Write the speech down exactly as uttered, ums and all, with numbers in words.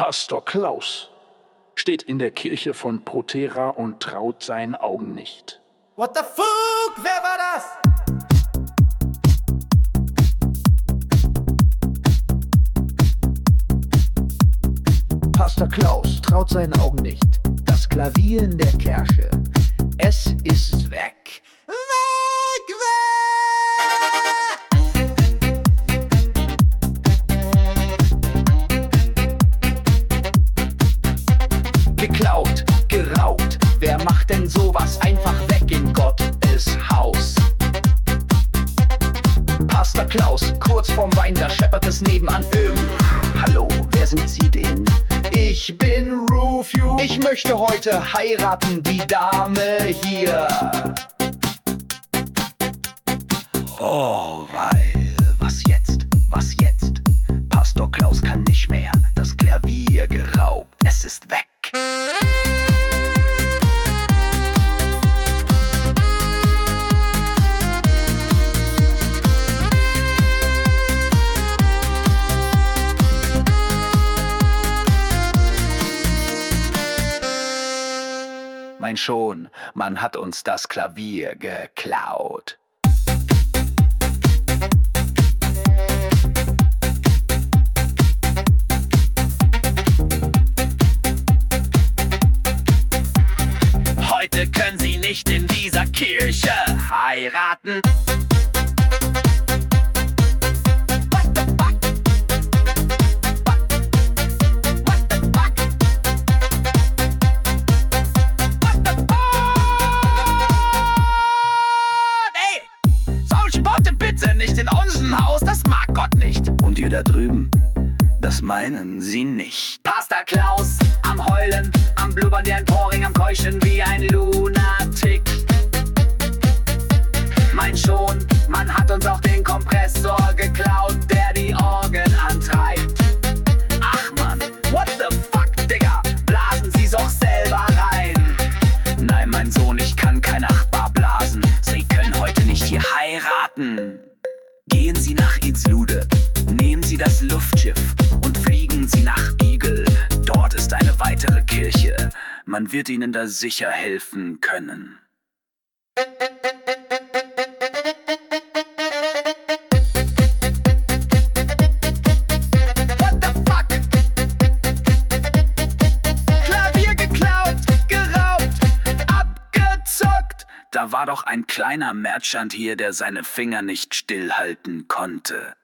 Pastor Klaus steht in der Kirche von Protera und traut seinen Augen nicht. What the fuck? Wer war das? Pastor Klaus traut seinen Augen nicht. Das Klavier in der Kirche, es ist weg. Weg, weg! Geklaut, geraubt, wer macht denn sowas einfach weg in Gottes Haus? Pastor Klaus, kurz vorm Wein, da scheppert es nebenan. Ähm, hallo, wer sind Sie denn? Ich bin Rufus. Ich möchte heute heiraten, die Dame hier. Oh, weil, was jetzt, was jetzt? Pastor Klaus kann nicht mehr, das Klavier geraubt, es ist weg. Mein Schon, man hat uns das Klavier geklaut. Heute können Sie nicht in dieser Kirche heiraten. Bitte nicht in unserem Haus, das mag Gott nicht. Und ihr da drüben, das meinen Sie nicht. Pastor Klaus am Heulen, am Blubbern wie ein Poring, am Keuchen wie ein Lunatik. Mein Schon, man hat uns auch den Kompressor geklaut, der die Orgel antreibt. Ach man, what the fuck, Digga, blasen Sie's doch selber rein. Nein, mein Sohn, ich kann kein Nachbar blasen. Sie können heute nicht hier heiraten. Gehen Sie nach Idslude, nehmen Sie das Luftschiff und fliegen Sie nach Igel. Dort ist eine weitere Kirche. Man wird Ihnen da sicher helfen können. What the fuck? Klavier geklaut, geraubt, abgezockt. Da war doch ein kleiner Merchant hier, der seine Finger nicht stillhalten konnte.